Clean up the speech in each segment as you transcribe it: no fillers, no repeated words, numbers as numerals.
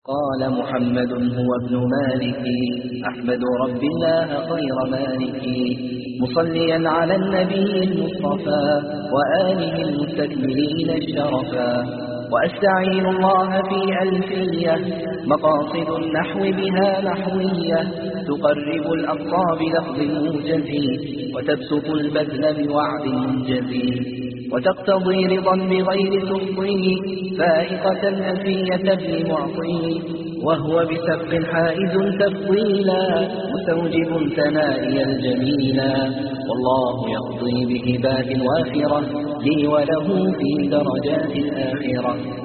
قال محمد هو ابن مالك أحمد رب الله خير مالك مصليا على النبي المصطفى وآله المستكملين الشرفا وأستعين الله في ألفية مقاصد النحو بها نحوية تقرب الأقصى بلفظ موجز وتبسط البذل بوعد منجز وتقتضي رضا بغير تفضي فائقة ألفية ابن معطي وهو بسبق حائز تفضيلا مستوجب ثنائي الجميلا والله يقضي بهبات وافرة لي وله في درجات الآخرة.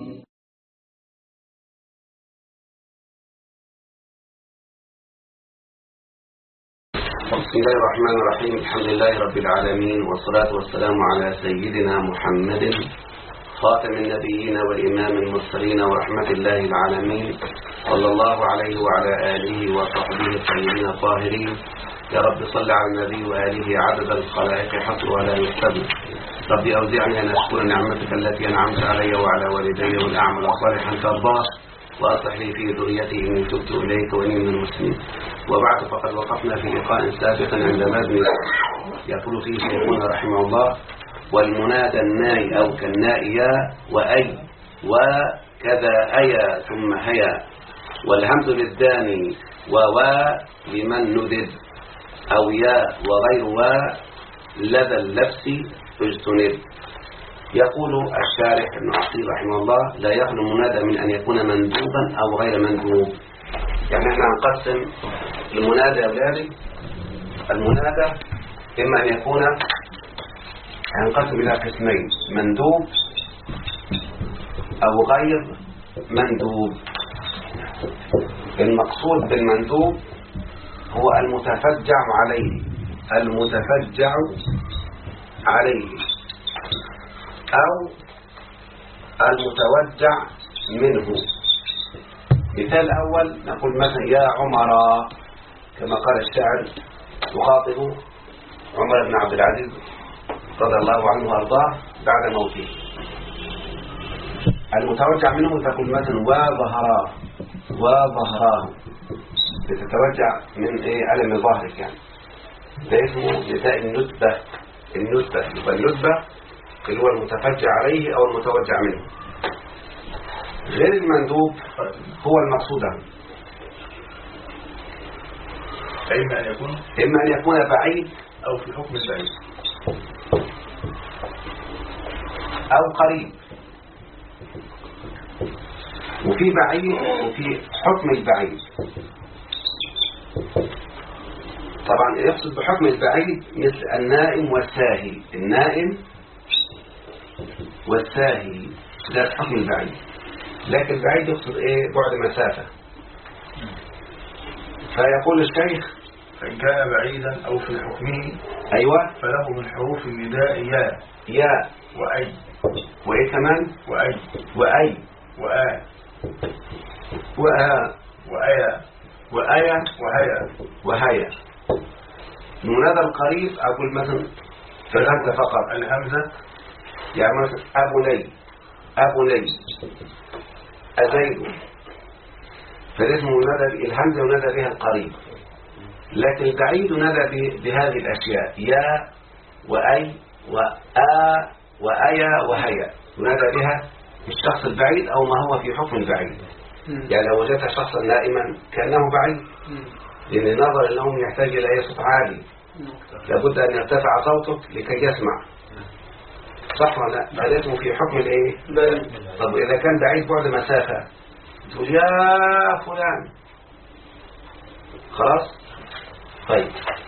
بسم الله الرحمن الرحيم. الحمد لله رب العالمين والصلاة والسلام على سيدنا محمد خاتم النبيين وإمام المرسلين ورحمة الله العالمين صلى الله عليه وعلى آله وصحبه الطيبين الطاهرين. يا رب صل على النبي وآله عدد الخلائق حصر ولا يحسب. ربي أوزعني أن أشكر نعمتك التي أنعمت علي وعلى والدي وأن أعمل صالحا ترضاه وأصلح لي في ذريتي إني تبت إليك وإني من المسلمين. وبعد فقد وقفنا في لقاء سابق عند مبني يقول فيه شيخنا رحمه الله: والمنادى الناي أو كالناء يا وأي وكذا أيا ثم هيا والهمز للداني ووا لمن ندد أو يا وغير وا لدى اللبس اجتنب. يقول الشارح ابن عقيل رحمه الله: لا يخلو المنادى من أن يكون مندوبا أو غير مندوب. يعني احنا هنقسم المنادى يا أولادي. المنادى إما أن يكون هنقسم إلى قسمين: مندوب أو غير مندوب. المقصود بالمندوب هو المتفجع عليه، المتفجع عليه، أو المتوجع منه. مثال أول نقول مثلا: يا عمر، كما قال الشاعر يخاطب عمر بن عبد العزيز رضي الله عنه وأرضاه بعد موته. المتوجع منه تقول مثلا: وظهراه، وظهراه، تتوجع من ألم ظهرك، يعني ده اسمه نداء الندبة. الندبة يبقى الندبة اللي هو المتفجع عليه أو المتوجع منه. غير المندوب هو المقصود عنه، إما أن يكون بعيد أو في حكم البعيد أو قريب، وفي بعيد وفي حكم البعيد. طبعا يقصد بحكم البعيد مثل النائم والساهي. النائم والساهي ده حكم البعيد، لكن البعيد يقصد بعد مسافة. فيقول الشيخ: فإن كان بعيدا أو في حكمه أيوة فله من حروف النداء يا، يا وأي، وإيه كمان؟ وأي، وأي، وآ، وآ، وآيا، وآيا، وهيا، وهيا. المنادى القريب أقول مثلا في الهمزة فقط، الهمزة، يعني مثلا: أبو لي، أبو لي، أزيد. فالاسم ينادى الهمزة ينادى بها القريب، لكن البعيد ينادى بهذه الأشياء: يا وأي وآ وآيا وهيا، ينادى بها الشخص البعيد أو ما هو في حكم البعيد. يعني لو وجدت شخصا نائما كأنه بعيد، لأن النظر النوم يحتاج إلى صوت عالي، لابد أن يرتفع صوتك لكي يسمع، صح ولا لا؟ هذا اسمه في حكم الايه؟ طب إذا كان بعيد بعد مسافة تقول: يا فلان، خلاص؟ طيب،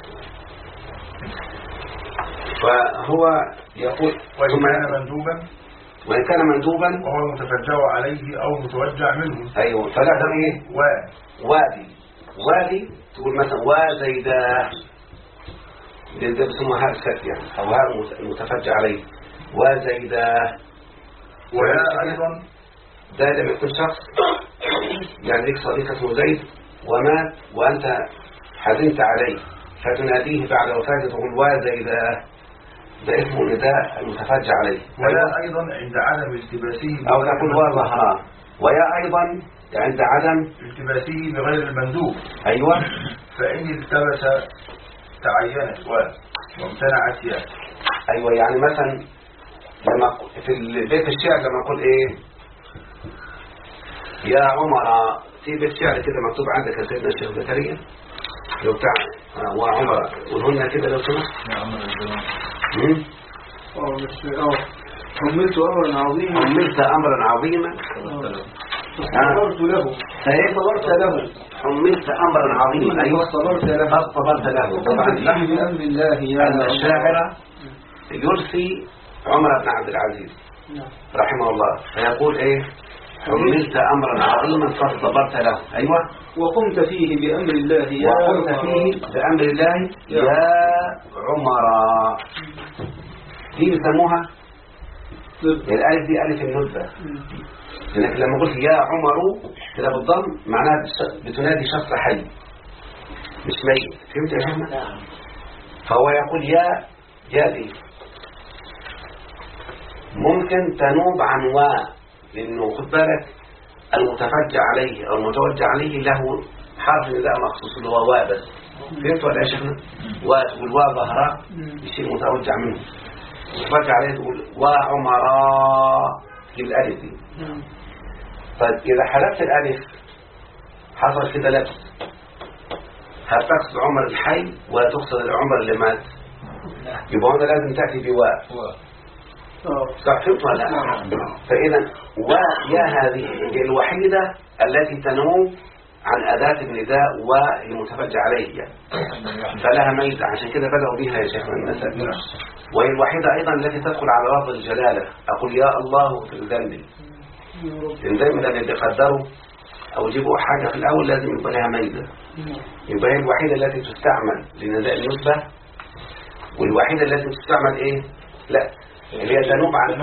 فهو يقول: وإن كان مندوبا وهو المتفجع عليه أو متوجع منه. أيوه، فلا ايه؟ وادي، وادي تقول مثلا: وزيدا، ده بسموها هاء سكت يعني، أو هاء المتفجع عليه، وزيدا. ويا أيضا، ده لما يكون شخص يعني ليك صديق اسمه زيد ومات وأنت حزنت عليه فتناديه بعد وفاته تقول: وزيدا، ده اسمه نداء المتفجع عليه. ويا أيضا عند عدم التباسه، أو نقول وظهراه. ويا أيضا عند عدم التباسه بغير المندوب. أيوة. فإن التبس تعينت وامتنعت ياء. أيوة، يعني مثلا لما في بيت الشعر لما أقول إيه يا عمر، في بيت شعر كده مكتوب عندك يا سيدنا الشيخ زكريا لو بتاع وعمر، قولهن كده لو سمحت. يا عمر الزمان حملت أمرا عظيما حملت أمرا عظيما فصبرت له حملت أمرا عظيما. أيوة، صبرت له صبرت له. طبعا نحن بأمر الله يا أن الشاعر يرثي عمر بن عبد العزيز رحمه الله فيقول إيه حملت أمرا عظيما فصبرت له. أيوة، وقمت فيه بأمر الله يا وقمت فيه بأمر الله يا عمر. دي بيسموها الألف دي ألف الندبة، لأنك لما قلت يا عمر كده بالضم معناها بتنادي شخص حي مش ميت. فهمت يا شيخنا؟ فهو يقول يا دي ممكن تنوب عن لأنه خد بالك المتفجع عليه أو المتوجع عليه له حرف نداء مخصوص اللي هو واء بس. فهمت ولا يا شيخنا؟ والواء ظهراء يصير متوجع منه، متفجع عليه تقول وعمراء بالألف دي. طيب إذا حذفت الألف حصل كده لبس، هل تقصد عمر الحي ولا تقصد العمر اللي مات؟ يبقى هنا لازم تأتي بواء. صح فهمت ولا لا؟ فإذا ويا هذه الوحيدة التي تنوب عن أداة النداء والمتفجع عليه يعني. فلها ميزة، عشان كده بدأوا بها يا شيخ المسألة. وهي الوحيدة أيضا التي تدخل على لفظ الجلالة. أقول يا الله في ذنبي، إن دايما لما يقدروا أو يجيبوا حاجة في الأول لازم يبقى لها ميزة. يبقى هي الوحيدة التي تستعمل لنداء النسبة، والوحيدة التي تستعمل إيه؟ لا، اللي هي تنوب عن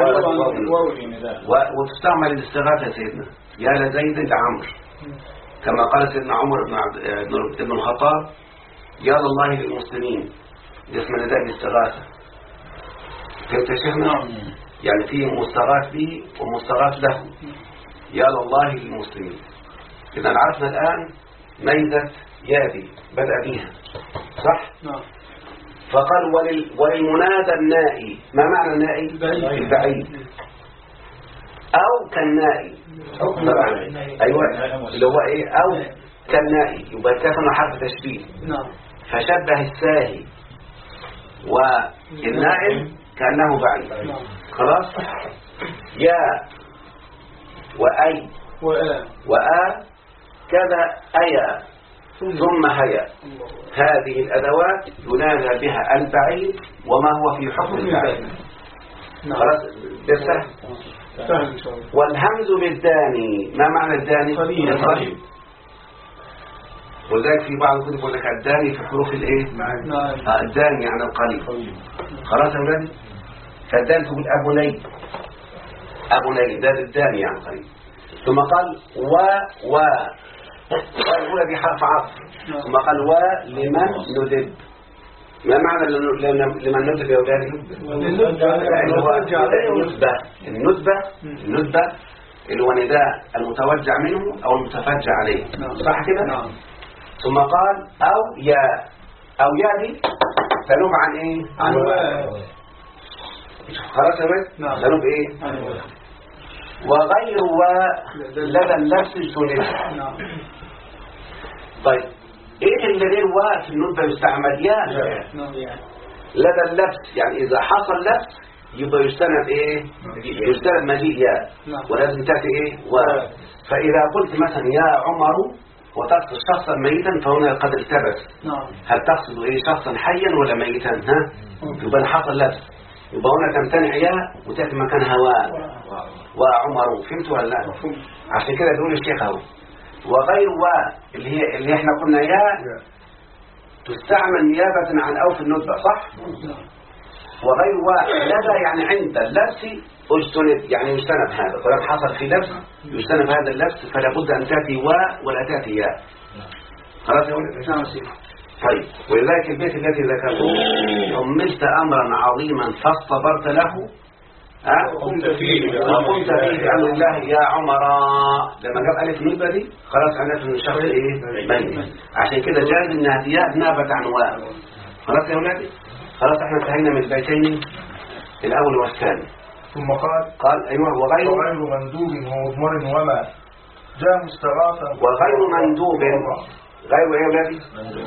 وتستعمل الاستغاثة سيدنا يا لزيد لعمر، كما قال سيدنا عمر بن الخطاب يا الله للمسلمين، اسم نداء الاستغاثة. فهمت يا شيخنا؟ يعني في مستغاث به ومستغاث له. يا الله للمسلمين. إذا عرفنا الآن ميزة يادي بدأ بها صح؟ نعم. فقال وللمنادى النائي. ما معنى النائي؟ البعيد أو كالنائي. أيوة، اللي هو إيه؟ أو كالنائي، يبقى كافنا حرف تشبيه. نعم. فشبه الساهي والنائم كأنه بعيد. خلاص. يا وأي وآ كذا أيا ثم هيا، هذه الأدوات ينادى بها البعيد وما هو في حكم البعيد. خلاص ده سهل. والهمز بالداني. ما معنى الداني؟ قريب. وذلك في بعض الكتب يقول لك الداني في حروف الايه؟ الداني يعني القريب. خلاص يا ولادي. فالداني تقول أبو ني ده الداني يعني قريب. ثم قال والأولى دي حرف عطف. ثم قال ولمن ندب. ما معنى لمن ندب يا أولادي؟ الندبة اللي هو نداء المتوجع منه أو المتفجع عليه. صح كده؟ ثم قال أو يا دي تنوب عن إيه؟ عن خلاص يا ولد؟ تنوب إيه؟ وغير لدى اللبس تنب. طيب ايه اللي غير في الندبة يستعمل؟ يا لدى اللبس، يعني اذا حصل لبس يبقى يستند ايه؟ يستند مجيء يا، ولازم تأتي ايه؟ فاذا قلت مثلا يا عمر وتقصد شخصا ميتا فهنا قد التبس. هل تقصد ايه؟ شخصا حيا ولا ميتا؟ ها؟ يبقى حصل لبس، يبقى هنا تمتنع يا وتأتي مكان هواء وعمر. فهمت ولا لا؟ عشان كده بيقول الشيخ اهو وغير اللي احنا قلنا يا تستعمل نيابة عن أو في الندبة صح؟ وغير لدى يعني عند اللبس اجتنب، يعني يجتنب هذا. طالما حصل في لبس يجتنب هذا اللبس فلا بد أن تأتي ولا تأتي يا. خلاص يا ولد؟ طيب ولذلك البيت الذي ذكرته حملت أمرا عظيما فاصطبرت له. وقمت فيه بأمر الله يا عمر. لما جاب ألف نوبة دي خلاص عرفت إن الشخص إيه بين. عشان كده جاز إنها تياء نابت عن واو. خلاص يا أولادي، خلاص احنا انتهينا من البيتين الأول والثاني. ثم قال أيوه وغير مندوب ومضمر وما جاء مستغاثا. وغير مندوب غير ايه يا ولادي؟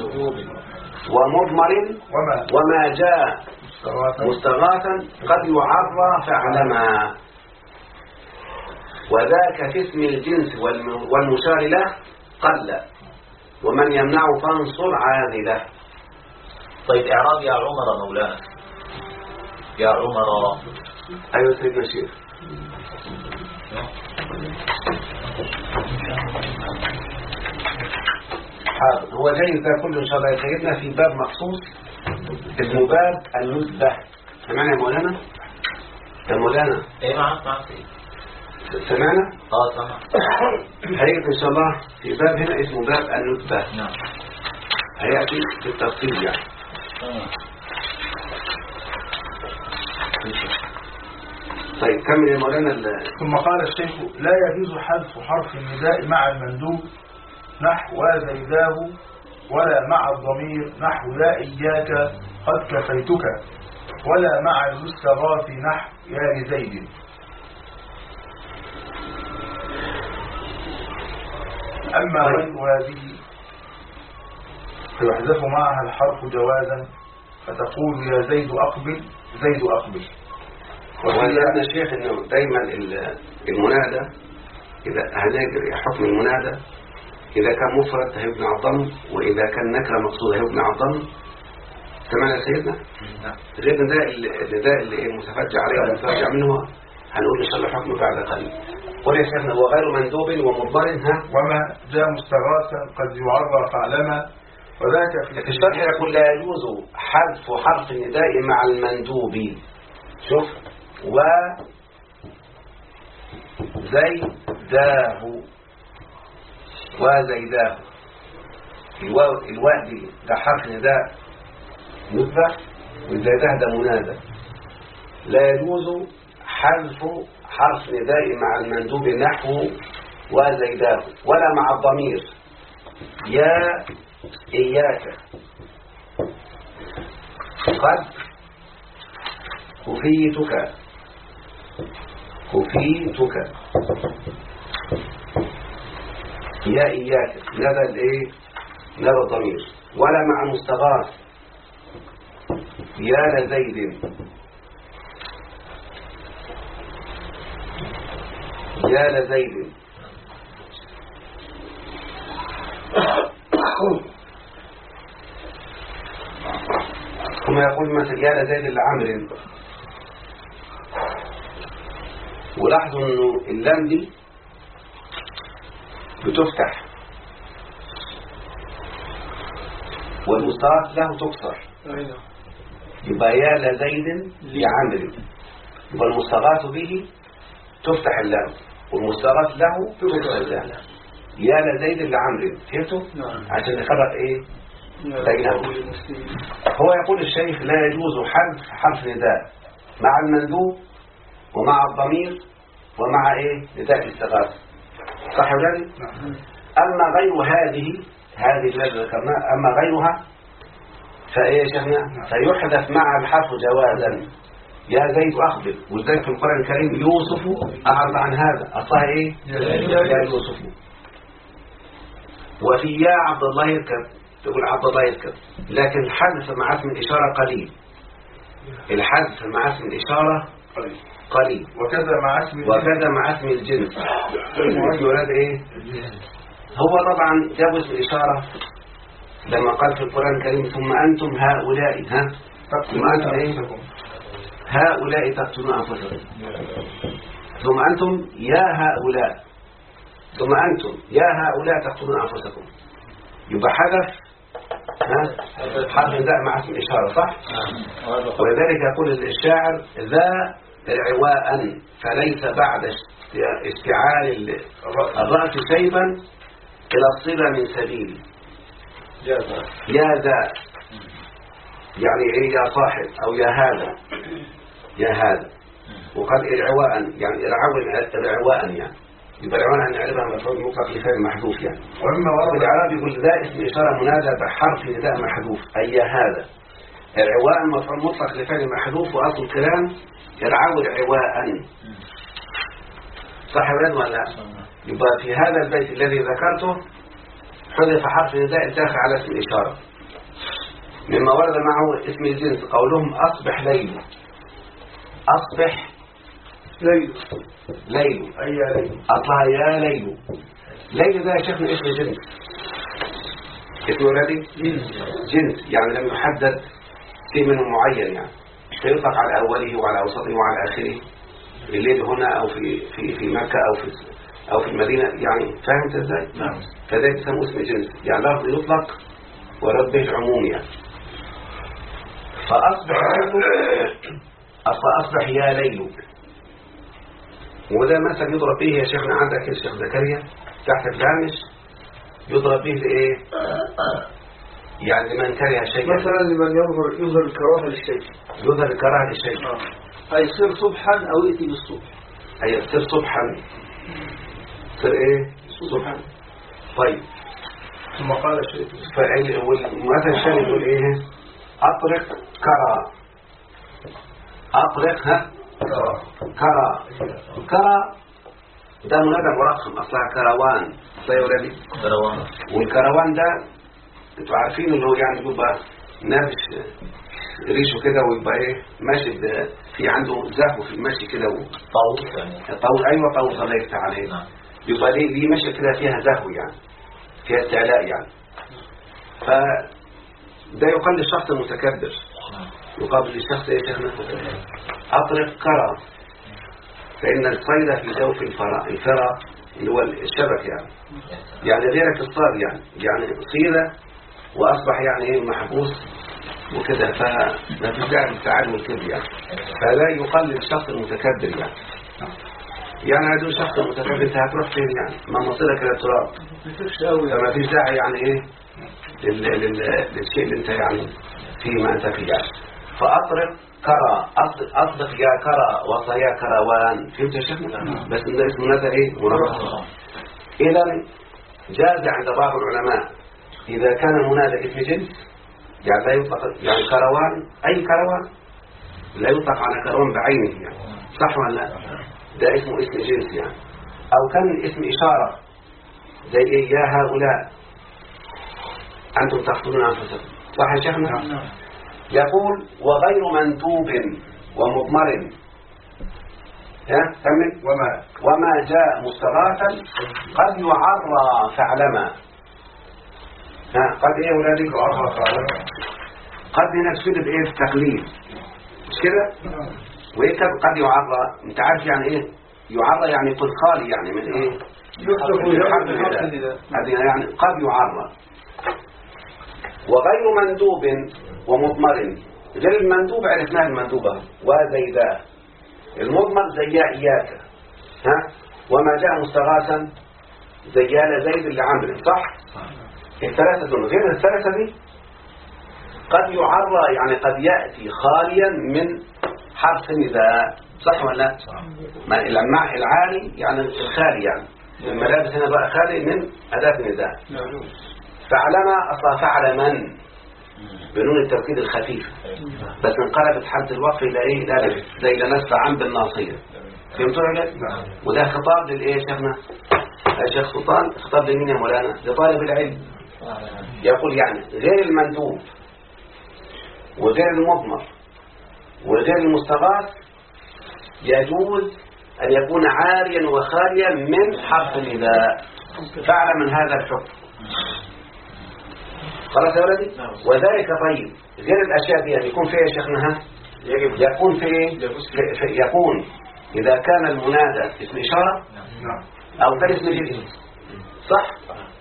ومضمر وما جاء مستغاثا قد يعرى فاعلما. وذاك في اسم الجنس والمشار له قل، ومن يمنع فانصر عاذله. طيب إعراب يا عمر مولانا. يا عمر. أيوة سيدنا الشيخ. حاضر. هو جاي ده كله إن شاء الله يسيدنا في باب مخصوص اسمه باب النسبة. سمعنا يا مولانا؟ يا مولانا ايه معك سمعنا؟ سمع. هيجي إن شاء الله في باب هنا اسمه باب النسبة. نعم. هيأتي بالتفصيل يعني. طيب كمل يا مولانا. ثم قال الشيخ لا يجوز حذف حرف النداء مع المندوب نحو وزيداه، ولا مع الضمير نحو لا إياك قد كفيتك، ولا مع المستغاث نحو يا لزيد. أما غير هذه فيحذف معها الحرف جوازا، فتقول يا زيد أقبل زيد أقبل. وقالنا الشيخ انه دايما المنادى اذا هنجري حكم المنادى اذا كان مفرد هيبنى على الضم، واذا كان نكره مقصوده هيبنى على الضم. سمعنا يا سيدنا؟ غير ده اللي متفجع عليه ومتفجع منه هنقول ان شاء الله حكمه بعد قليل. قل يا شيخنا وغير مندوب ومضمر وما جاء مستغاثا قد يعرى فاعلما. وذاك في الشرح يقول لا يجوز حذف حرف النداء مع المندوب. شوف وزيداه وزيداه الواء دي ده حرف نداء نسبة، والزيداه ده منادى. لا يجوز حذف حرف نداء مع المندوب نحو وزيداه، ولا مع الضمير يا إياك قد كفيتك يا إياك ندى الإيه؟ ندى الضمير. ولا مع المستغاث يا لزيد يا لزيد. كما يقول مثل يا لزيد لعمر. ولاحظوا انه اللام دي بتفتح والمستغاث له تكسر، يبقى يا لزيد لعمر، يبقى المستغاث به تفتح اللام والمستغاث له تكسر اللام. يا لزيد لعمر. فهمتوا؟ عشان نفرق ايه بينهم. هو يقول الشيخ لا يجوز حذف حرف نداء مع المندوب ومع الضمير ومع ايه نداء الاستغاثة. صح يا ولادي؟ اما غير هذه التي ذكرناها، اما غيرها فايه يا شيخنا فيحذف مع الحرف جوازا. يا زيد اخبر. وذلك في القرآن الكريم يوسف اعرض عن هذا اصلها ايه يا يوسف. وفي يا عبد الله يركب تقول عبد الله يركب، لكن الحذف مع اسم الاشاره قليل. الحذف مع اسم الاشاره قليل. وكذا مع اسم الجنس. اسم ولاد ايه؟ هو طبعا جاب اسم الاشاره لما قال في القرآن الكريم ثم انتم هؤلاء ثم انتم ايه؟ هؤلاء تقتلون انفسكم. ثم انتم يا هؤلاء، ثم انتم يا هؤلاء تقتلون انفسكم. يبقى حذف حرف نداء مع اسم الاشاره. صح؟ ولذلك يقول الشاعر ذا عواء فليس بعد اشتعال الرأس سيفا إلى الصلة من سبيل. يا ذا يعني ايه؟ يا صاحب او يا هذا وقال إرعواء يعني إرعواء يعني يبقى الإرعواء نعرفها مفعول مطلق لفعل محذوف يعني. وإما ورد والإعراب يقول ذا اسم إشارة منادى بحرف نداء محذوف أي هذا. إرعواء مفعول مطلق لفعل محذوف وأصل الكلام يرعو إرعواء. صح ولا لا؟ يبقى في هذا البيت الذي ذكرته حذف حرف نداء الداخل على اسم الإشارة. مما ورد معه اسم الجنس قولهم أصبح ليل. أصبح ليل. ليل أي ليل. أصلها يا ليل. ليل ده يا شيخنا اسم جنس. اسم ولدي جنس يعني لم يحدد شيء منه معين يعني فيطلق على أوله وعلى أوسطه وعلى آخره. الليل هنا أو في مكة أو في المدينة يعني فهمت ازاي؟ نعم. فده يسمى اسم جنس يعني لفظ يطلق ورد به العموم يعني. فأصبح ليل أصبح يا ليل. وده مثل يضرب به يا شيخنا عندك الشيخ زكريا تحت الهامش يضرب به لإيه؟ يعني لمن كره شيئا مثلا لمن يظهر الكراهة للشيء. يظهر الكراهة للشيء أي يصير صبحا أو يأتي بالصبح. أي يصير صبحا يصير إيه؟ صبحا. طيب ثم قال الشيخ والمثل الثاني يقول إيه؟ أطرق كرا. أطرق كرا ده منادى مرخم أصلها كروان. صحيح يا ولدي؟ كروان. والكروان ده انتوا عارفين اللي هو يعني بيبقى نافش ريشه كده ويبقى ايه ماشي في عنده زهو في المشي كده طاووس يعني. طاووس. ايوه طاووس الله يفتح عليه. يبقى ليه ماشي كده فيها زهو يعني فيها استعلاء يعني. فده يقال للشخص المتكبر يقابل للشخص ايه شيخنا اطرق كرا. فان الصيد في جوف الفرا اللي هو الشبك يعني غيرك الصاد يعني صيدة واصبح يعني ايه محبوس وكده فما فيش داعي للتعالي والكذب يعني. فلا يقال للشخص المتكبر يعني هذا الشخص المتكبر انت هتروح فين يعني ما مصيرك الى التراب فما فيش داعي يعني ايه للشيء اللي انت يعني فيه ما انت فيه يعني. فاطرق كرا اصدق يا كرا وصيا كروان. فهمت يا شيخنا؟ بس ده اسمه نادى ايه مرخص. اذا جاز عند بعض العلماء اذا كان المنادى اسم جنس يعني لا يطلق يعني كروان اي كروان لا يطلق على كروان بعينه يعني. صح ولا لا؟ ده اسمه اسم جنس يعني. او كان اسم اشاره زي ايه يا هؤلاء انتم تقتلون انفسكم. صح يا شيخنا؟ يقول وغير منتوب ومضمر كمل وما جاء مستغاثا قد يعرى فعلما. قد ايه ولادي يعرى فعلما. قد نفسد بايه التقليد مش كده ويكتب قد يعرى. انت عارف يعني ايه يعرى يعني يكون خالي يعني من ايه هذه يعني قد يعرى. وغير مندوب ومضمر. غير المندوب عرفناه المندوبة وزيدا. المضمر زي إياك وما جاء مستغاثا زيال زيد اللي عمل. صح؟ الثلاثة دول غير الثلاثة دي قد يعرى يعني قد يأتي خاليا من حرف نداء. صح ولا لا؟ اللماع العالي يعني الخالي يعني الملابس هنا بقى خالي من أداة نداء. فعلما أصلا فعل من بنون التوكيد الخفيف بس انقلبت حالة الوقف إلى إيه لا زي لنسف عن بالناصية. فهمتوا ولا؟ وده خطاب للإيه يا شيخنا يا شيخ سلطان؟ خطاب لمين يا مولانا؟ لطالب العلم. يقول يعني غير المندوب وغير المضمر وغير المستغاث يجوز أن يكون عاريا وخاليا من حرف النداء. فعل من هذا الحكم. خلاص يا ولدي؟ وذلك طيب غير الأشياء دي يكون فيها يا شيخنا يكون في يكون إذا كان المنادى اسم إشارة أو كان اسم جنس. صح؟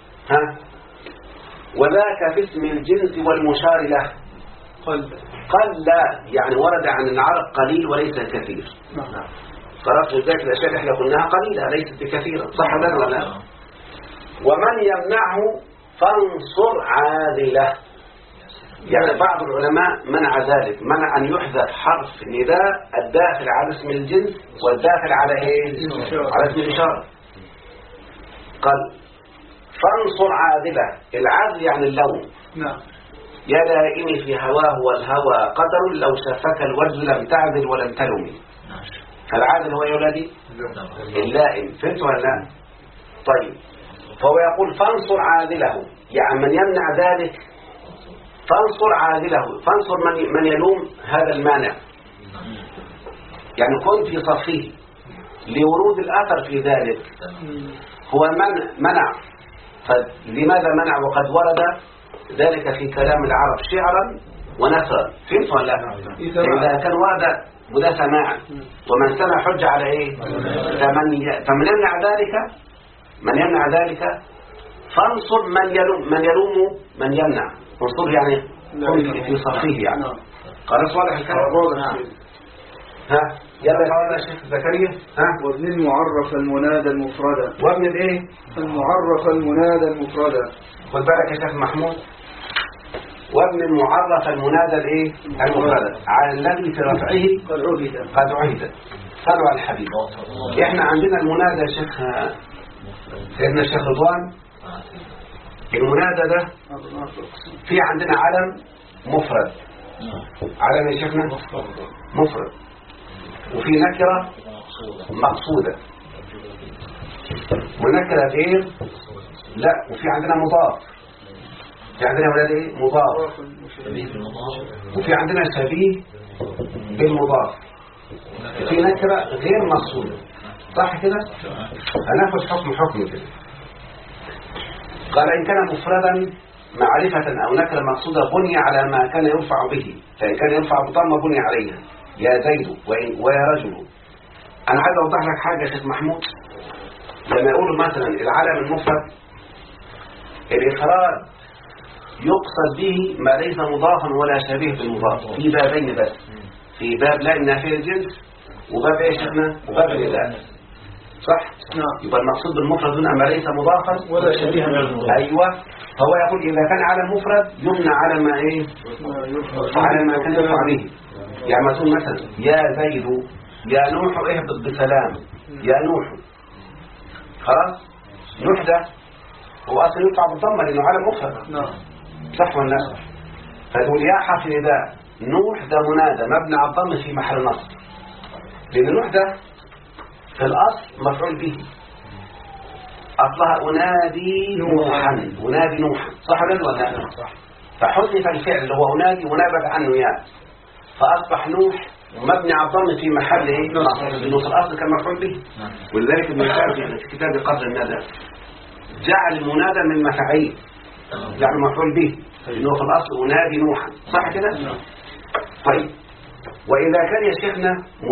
وذاك في اسم الجنس والمشار له قل يعني ورد عن العرب قليل وليس كثير. خلاص وذلك الأشياء اللي احنا قلناها قليلة ليست بكثيرة. صح ولا لا؟ ومن يمنعه فانصر عادله. يعني بعض العلماء منع ذلك، منع أن يحذف حرف نداء الداخل على اسم الجنس والداخل على إيه؟ على اسم الإشارة. قال فانصر عاذله، العاذل يعني اللون. نعم. يا لائمي في هواه والهوى قدر، لو شافك الوجه لم تعذل ولم تلمي. فالعاذل هو يا ولدي اللائم، فهمت ولا لا؟ طيب، فهو يقول فانصر عاذله، يعني من يمنع ذلك فانصر عاذله، فانصر من يلوم هذا المانع، يعني كن في صفه لورود الأثر في ذلك. هو منع، فلماذا منع وقد ورد ذلك في كلام العرب شعرا ونثرا، فهمت ولا لا؟ إذا كان ورد وده سماعا، ومن سمع حج على ايه؟ فمن يمنع ذلك، من يمنع ذلك فانصر من يلوم من يمنع، انصر يعني كن في صفه يعني. خلاص واضح الكلام؟ ها يلا يا شيخ زكريا. ها وابن المعرف المنادى المفردة. وابن الايه؟ المعرف المنادى المفردة. خد بالك يا شيخ محمود، وابن المعرف المنادى الايه؟ المفردة، على الذي في رفعه قد عهد. صلوا على الحبيب. احنا عندنا المنادى يا شيخ سيدنا الشيخ رضوان، المنادى ده في عندنا علم مفرد، علم يا شيخنا مفرد، وفي نكرة مقصودة، ونكرة غير لا، وفي عندنا مضاف، في عندنا ولاد ايه؟ مضاف، وفي عندنا شبيه بالمضاف، في نكرة غير مقصودة، صح كده؟ هناخد حكم كده. قال إن كان مفردا معرفة أو نكرة مقصودة بني على ما كان يرفع به، فإن كان يرفع بضمة بني عليها، يا زيد ويا رجل. أنا عايز أوضح لك حاجة يا شيخ محمود، لما يقولوا مثلا العلم المفرد الإخراج يقصد به ما ليس مضافا ولا شبيه بالمضاف في بابين بس، في باب لا النافية الجنس، وباب ايه شيخنا؟ وباب الإله، صح؟ يبقى المقصود بالمفرد هنا ما ليس مضافا ولا شبيه بالمضاف. أيوة. فهو يقول إذا كان علم مفرد يمنع على ما ايه؟ على ما كان يرفع به. يعني ما تقول مثلا يا زيد يا نوح اهبط بسلام، يا نوح، خلاص؟ نوح ده هو أصلا يرفع بالضمة لأنه علم مفرد، صح ولا لا؟ فتقول يا حرف نداء نوح ده منادى مبني على الضم في محل نصب، لأن نوح ده في الأصل مفعول به، أصلها أنادي نوحا، أنادي نوحا، صح ولا لا؟ صح. فحذف الفعل اللي هو أنادي ونبت عنه ياء، فأصبح نوح مبني على الضم في محل ايه؟ نصب، لأنه في الأصل كان مفعول به. ولذلك ابن الجوزي في كتاب قدر الندى جعل المنادى من مفاعيل، يعني مفعول به، لأنه في الأصل أنادي نوحا، صح كده؟ طيب، وإذا كان يا شيخنا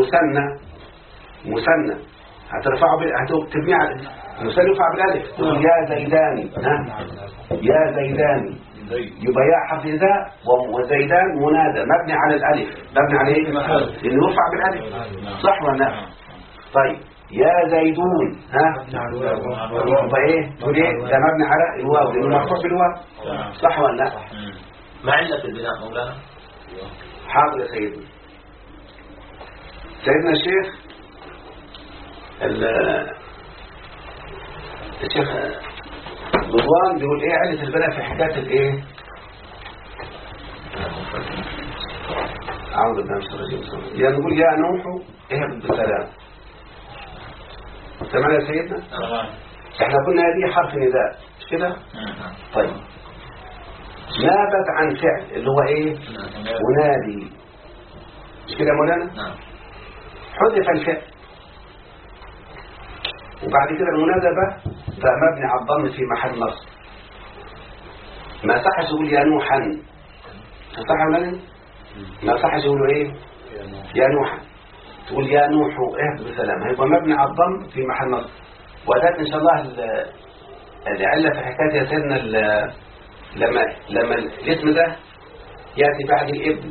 مثنى هتبني على المثنى يرفع بالالف، تقول يا زيداني، ها يا زيداني، يبقى يا حرف نداء وزيدان منادى مبني على الالف، مبني على ايه؟ لأنه يرفع بالالف، صح ولا لا؟ طيب يا زيدون، ها يبقى ايه؟ تقول ايه؟ ده مبني على الواو لأنه مرفوع بالواو، صح ولا لا؟ ما علة البناء مولانا؟ حاضر يا سيدنا. سيدنا الشيخ الشيخ رضوان بيقول ايه علة البناء في حكاية الايه؟ اعوذ بالله من الشيطان الرجيم. يعني نقول يا نوح اهبط بسلام، تمام يا سيدنا؟ احنا قلنا هذه حرف نداء مش كده؟ طيب نابت عن فعل اللي هو ايه؟ ونادي، مش كده يا مولانا؟ حذف الفعل، وبعد كده المنادى ده مبني على الضم في محل نصب. ما صحش يقول يا نوحا، صح ولا لا؟ ما صحش يقولوا ايه؟ يا نوحا، تقول يا نوح اهبط بسلام، هيبقى مبني على الضم في محل نصب. وذات ان شاء الله العله في حكايه يا سيدنا لما الاسم ده ياتي بعد الابن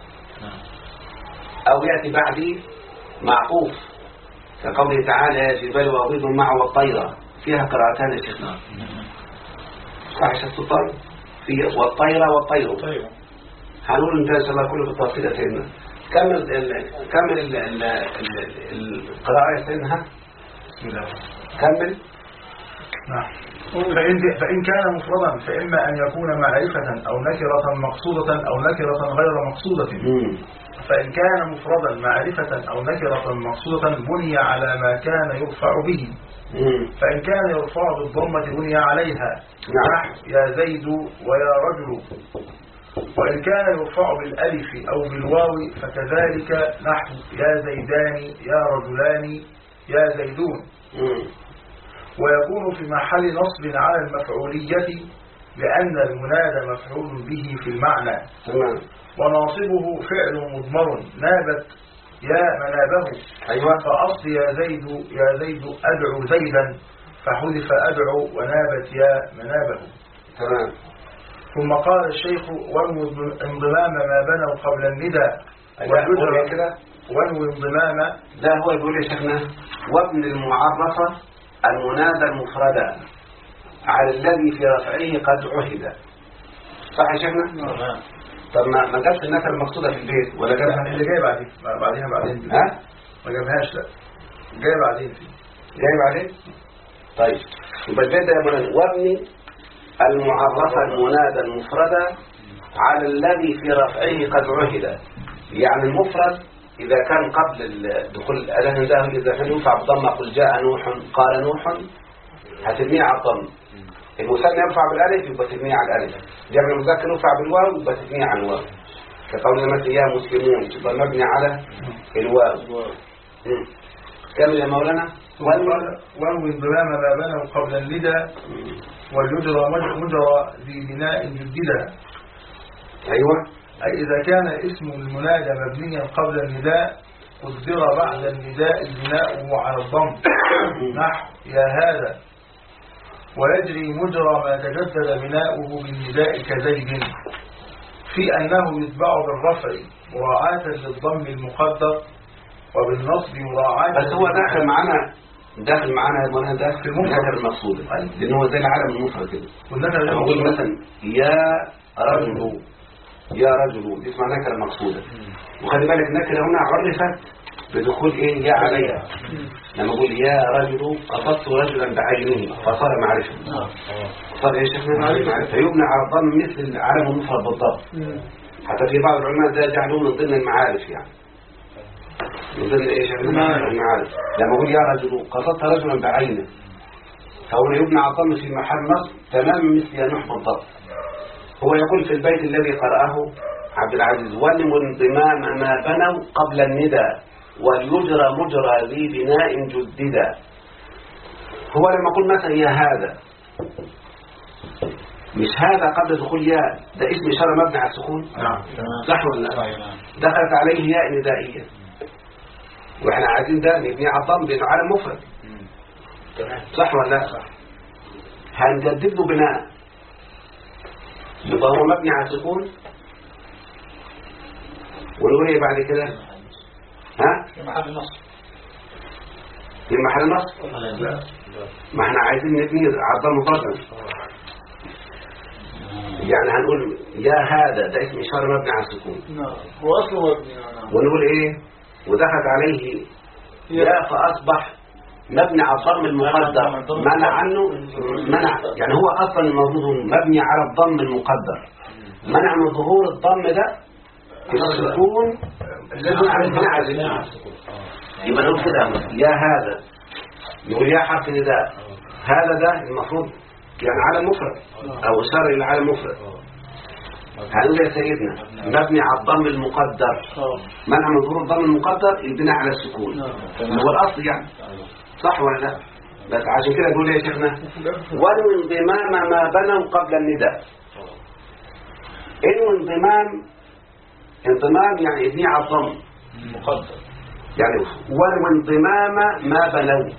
او ياتي بعد معطوف، كقوله تعالى يا جبال وأويض معه والطيرة، فيها قراءتان يا شيخنا، صح يا شيخ سلطان؟ في والطيرة والطير، هنقول إن شاء الله كله بالتفصيل يا سيدنا. كمل القراءة يا سيدنا. بسم الله. كمل. نعم. فإن كان مفردا فإما أن يكون معرفة أو نكرة مقصودة أو نكرة غير مقصودة. فإن كان مفردا معرفة أو نكرة مقصودة بني على ما كان يرفع به. فإن كان يرفع بالضمة بني عليها. نحو يا زيد ويا رجل. وإن كان يرفع بالألف أو بالواو فكذلك نحو يا زيدان يا رجلان يا زيدون. ويكون في محل نصب على المفعولية لأن المنادى مفعول به في المعنى. وناصبه فعل مضمر نابت يا منابه. أيوة. فأصل يا زيد أدعو زيدا فحذف أدعو ونابت يا منابه. تمام. ثم قال الشيخ وانو انضمام ما بنوا قبل النداء والوجر كده. وانو انضمام. لا هو يقول يا شيخنا وابن المعرفة المنادى المفردة على الذي في رفعه قد عهد. صح يا شيخنا؟ طب ما جابش النكره المقصودة في البيت ولا جابها اللي جاي بعدين ها؟ ما جابهاش. لا جاي بعدين. طيب يبقى البيت ده يا مولانا وابن المعرفة المنادى المفردة على الذي في رفعه قد عهد. يعني المفرد إذا كان قبل دخول الأله ده إذا كان ينفع بالضمة قل جاء نوح قال نوح هتبنيه على الضم. المثنى يرفع بالالف يبقى تبنيه على الالف. جمع المذكر يرفع بالواو يبقى تبنيه على الواو. كقولنا مثلا يا مسلمون يبقى مبني على الواو. كمل يا مولانا. وانو انضمام ما بنوا قبل النداء واليجرى مجرى ذي بناء جددا. ايوه. أي إذا كان اسم المنادى مبنيا قبل النداء قدر بعد النداء بناؤه على الضم. نحو يا هذا. ويجري مجرى ما تجدد بناؤه بالنداء كزيد في أنه يتبع بالرفع مراعاة للضم المقدر وبالنصب مراعاة. بس هو داخل معنا يا مولانا داخل في النكر المقصودة لأنه هو زي العالم المفرد كده. والنكر نقول مثلا يا رجل دي اسمها نكرة مقصودة. وخلي بالك النكرة هنا عرفت بدخول ايه يا عليها. لما اقول يا رجل قصدت رجلا بعينه فصار معرفة. صار ايه شيخنا معرفة فيبنى على الضم مثل العالم المفرد بالضبط. حتى في بعض العلماء ده جعلوه من ضمن المعارف يعني من ضمن ايه شيخنا المعارف. لما اقول يا رجل قصدت رجلا بعينه فهو يبنى على الضم في محل نصب تمام مثل يا نوح بالضبط. هو يقول في البيت الذي قرأه عبد العزيز ولم انضمام ما بنوا قبل النداء وليجرى مجرى ذي بناء جددا. هو لما يقول مثلا يا هذا مش هذا قبل دخول يا ده اسم إشارة مبني على السكون. نعم. صح ولا لا؟ دخلت عليه ياء ندائية واحنا عايزين ده نبني على الضم بأنه عالم مفرد. صح ولا لا؟ هنجدد له بناء يبقى هو مبني على السكون ونقول ايه بعد كده؟ ها؟ في محل نصب. في محل نصب؟ لا. ما احنا عايزين نبني على الضم فقط. يعني هنقول يا هذا ده اسم إشارة مبني على السكون. نعم هو أصله مبني. ونقول ايه؟ ودخلت عليه يا فأصبح مبني على الضم المقدر منع يعني هو أصلا الموضوع مبني على الضم المقدر منع من ظهور الضم ده السكون الذي على السكون. يبقى نقول كده يا هذا نقول يا حرف نداء هذا ده المفروض يعني على مفرد أو إشارة إلى على مفرد. هنقول يا سيدنا مبني على الضم المقدر منع من ظهور الضم المقدر البناء على السكون هو الأصل يعني. صح ولا لا؟ بس عشان كده نقول يا شيخنا ولو انضمام ما بنوا قبل النداء. انه انضمام يعني ابني على الضم مقدر يعني ولو انضمام ما بنوا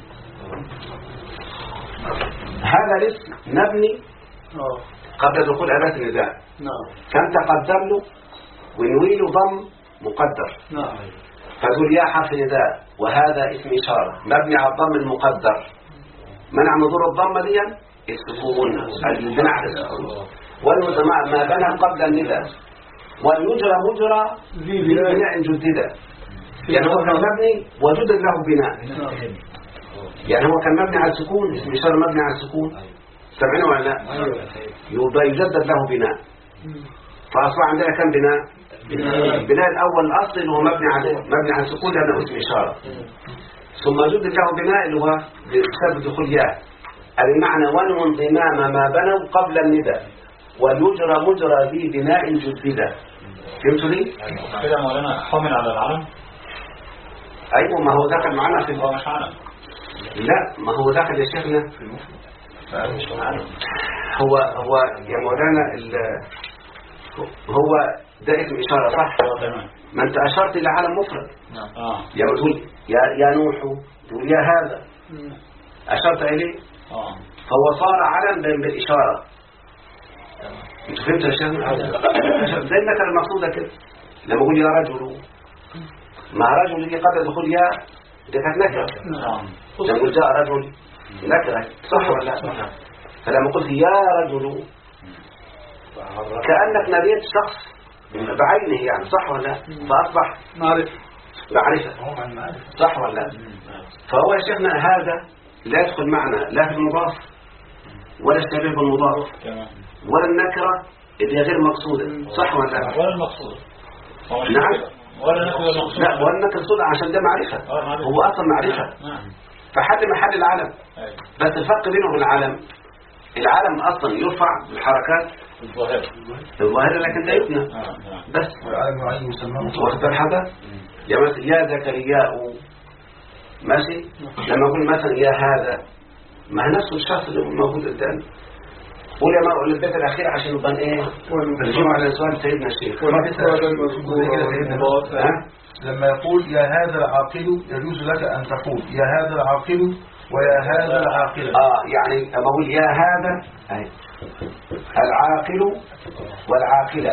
هذا الاسم مبني قبل دخول أداة النداء. كان تقدم له ونوي له ضم مقدر. فتقول يا حرف نداء وهذا اسم إشارة مبني على الضم المقدر منع من ظهور الضمة دي السكون البناء على السكون. والمضمع ما بنى قبل النداء ويجرى مجرى ذي بناء جدد. يعني هو كان مبني وجدد له بناء. يعني هو كان مبني على السكون، اسم إشارة مبني على السكون، سمعنا ولا لا؟ يبقى يجدد له بناء. فأصبح عندنا كم بناء؟ البناء الأول الأصل اللي هو مبني على السكون لأنه اسم إشارة، ثم جدد له بناء اللي هو بسبب دخول ياء. المعنى ونو انضمام ما بنوا قبل النداء ويجرى مجرى ذي بناء جددا. فهمتوا لي؟ كده مولانا حمل على العلم. أيوة، ما هو دخل معنا في هو مش علم. لا، ما هو دخل يا شيخنا في المفرد. هو يا مولانا هو ده اسم إشارة صح؟ ما أنت أشرت إلى علم مفرد. يعني تقول يا نوح، تقول يا هذا، أشرت إليه، فهو صار علم بالإشارة. أنت فهمت يا شيخنا؟ زي النكرة المقصودة كده، لما أقول يا رجل، مع رجل اللي قبل دخول يا ده كانت نكرة. لما قلت جاء رجل نكرة صح ولا لا؟ فلما قلت يا رجل كأنك نبيت شخص بعينه، يعني صح ولا لا؟ فأصبح معرفة صح ولا لا؟ فهو يا شيخنا هذا لا يدخل معنا لا في المضاف ولا الشبيه بالمضاف ولا النكرة اللي غير مقصودة، صح ولا لا؟ ولا المقصود. نعم، ولا نكرة المقصود. لا، ولا النكرة المقصود عشان ده معرفة. هو أصلا معرفة، فحل محل العلم. بس الفرق بينه وبين العلم أصلا يرفع بالحركات الظاهرة لكن ده يبنى بس. واخد بالحدث يا زكرياء، ماشي. لما أقول مثلا يا هذا، ما هو نفسه الشخص اللي موجود قدامي. قول يا مرء للبيت الأخير عشان نبقى إيه نرجع على سؤال سيدنا الشيخ. لما يقول يا هذا العاقل يجوز لك أن تقول يا هذا العاقل ويا هذا العاقل. يعني أما أقول يا هذا العاقل والعاقلة،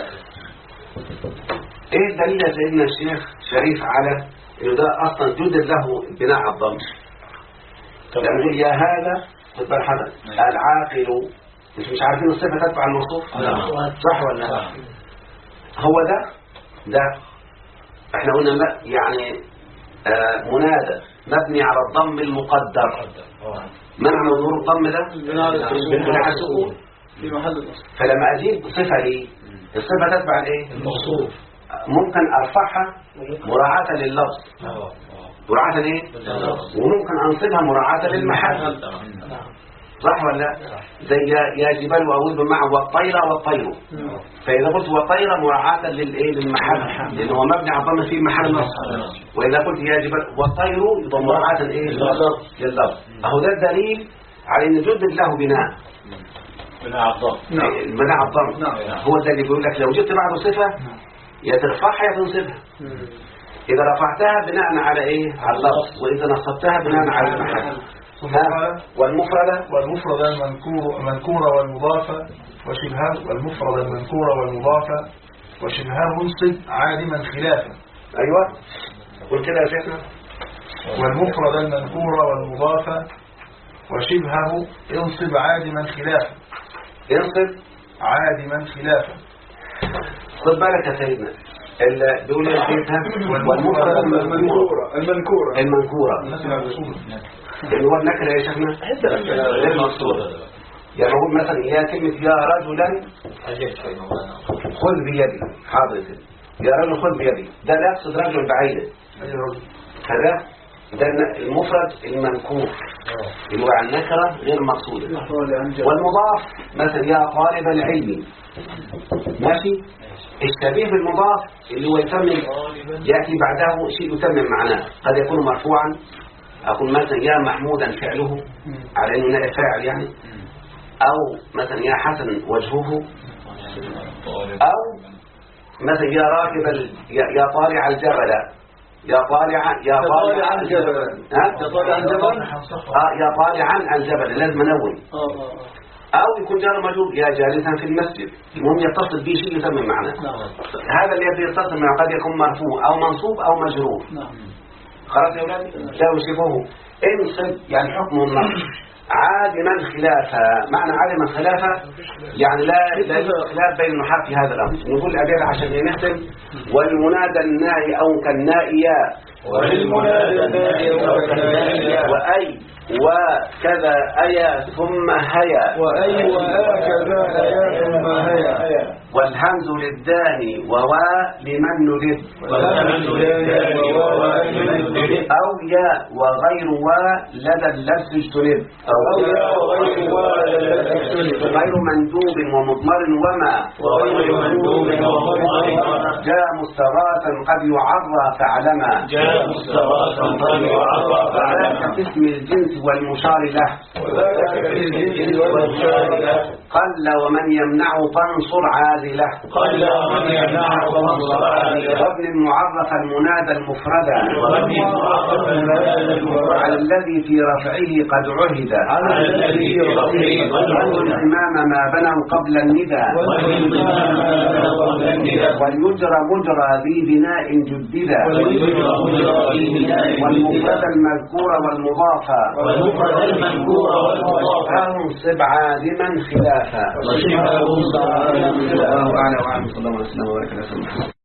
إيه الدليل يا سيدنا الشيخ شريف على إنه ده أصلا جدد له بناء على الضم؟ لما نقول يا هذا خد بال حضرتك العاقل، مش عارفين الصفة تتبع الموصوف صح ولا لا؟ هو ده احنا قلنا لا، يعني منادى مبني على الضم المقدر. منع ظهور الضم ده بالبناء على السكون في محل الأصل. فلما أزيد صفة لي الصفة تتبع الايه الموصوف، ممكن أرفعها مراعاة لللفظ، مراعاة ايه، وممكن أنصبها مراعاة للمحل، صح ولا لا؟ زي يا جبال وأويب معه والطير. فإذا قلت والطير مراعاة للايه للمحل، لأنه هو مبني على الضم في محل نصب. وإذا قلت يا جبال والطير يبقى مراعاة الايه لللفظ. أهو ده الدليل على أن جدد له بناء بناء الضم. بناء الضم هو ده اللي بيقول لك لو جبت بعده صفة يا ترفعها يا تنصبها. إذا رفعتها بناء على ايه على اللفظ، وإذا نصبتها بناء على المحل. والمفرد المنكور والمضافة وشبهه، والمفرد المنكور والمضافة وشبهه انصب عادما خلافا. أيوة قل كده يا شيخنا. والمفرد المنكور والمضافة وشبهه انصب عادما خلافا. ينصب عادما خلافا. خد بالك يا سيدنا اللي بيقول ايه والمفرد المنكورة اللي هو النكرة يا شيخنا غير مقصودة. يعني نقول مثلا يا كلمة يا رجلا خذ بيدي، حاضر يا رجل خذ بيدي، ده لا يقصد رجل بعيدا، هذا ده المفرد المنكور اللي هو عن نكرة غير مقصودة. والمضاف مثلا يا طالب العلم، ماشي. الشبيه بالمضاف اللي هو يتمم يأتي بعده شيء يتمم معناه، قد يكون مرفوعا، أقول مثلا يا محمودا فعله على أنه نائب فاعل يعني، أو مثلا يا حسن وجهه، أو مثلا يا راكب يا طالع الجبل، يا طالع الجبل، يا طالعا الجبل لازم نون. أو يكون جار مجرور يا جالسا في المسجد، المهم يتصل به شيء يتمم معناه. هذا الذي يتصل معه قد يكون مرفوع أو منصوب أو مجرور. خلاص يا أولاد لا يشبهه انصب، يعني حكم النصب عادما خلافا. معنى عادما خلافا يعني لا يوجد خلاف بين النحاة في هذا الأمر. نقول الأبيات عشان نختم. والمنادى النائي أو كالنائيا والمنادى النائي أو كالنائيا وأي وكذا أيا ثم هيا وأي وهكذا أيا ثم هيا والهمز للداني ووا لمن نلد أو يا وغير لدى اللبس اجتنب غير مندوب ومضمر وما جاء مستغاثا قد يعرى فاعلما كاسم الجنس والمشار له قل ومن يمنعه فانصر عاذله وابن المعرف المنادى المفردا على الذي في رفعه قد عهد والإمام ما بنوا قبل الندى وليجرى مجرى ذي بناء جددا والمفرد المذكور والمضافى فانصب عادما خلافا. الله أعلى وأعلم. صلى الله عليه وسلم وبارك على سيدنا محمد.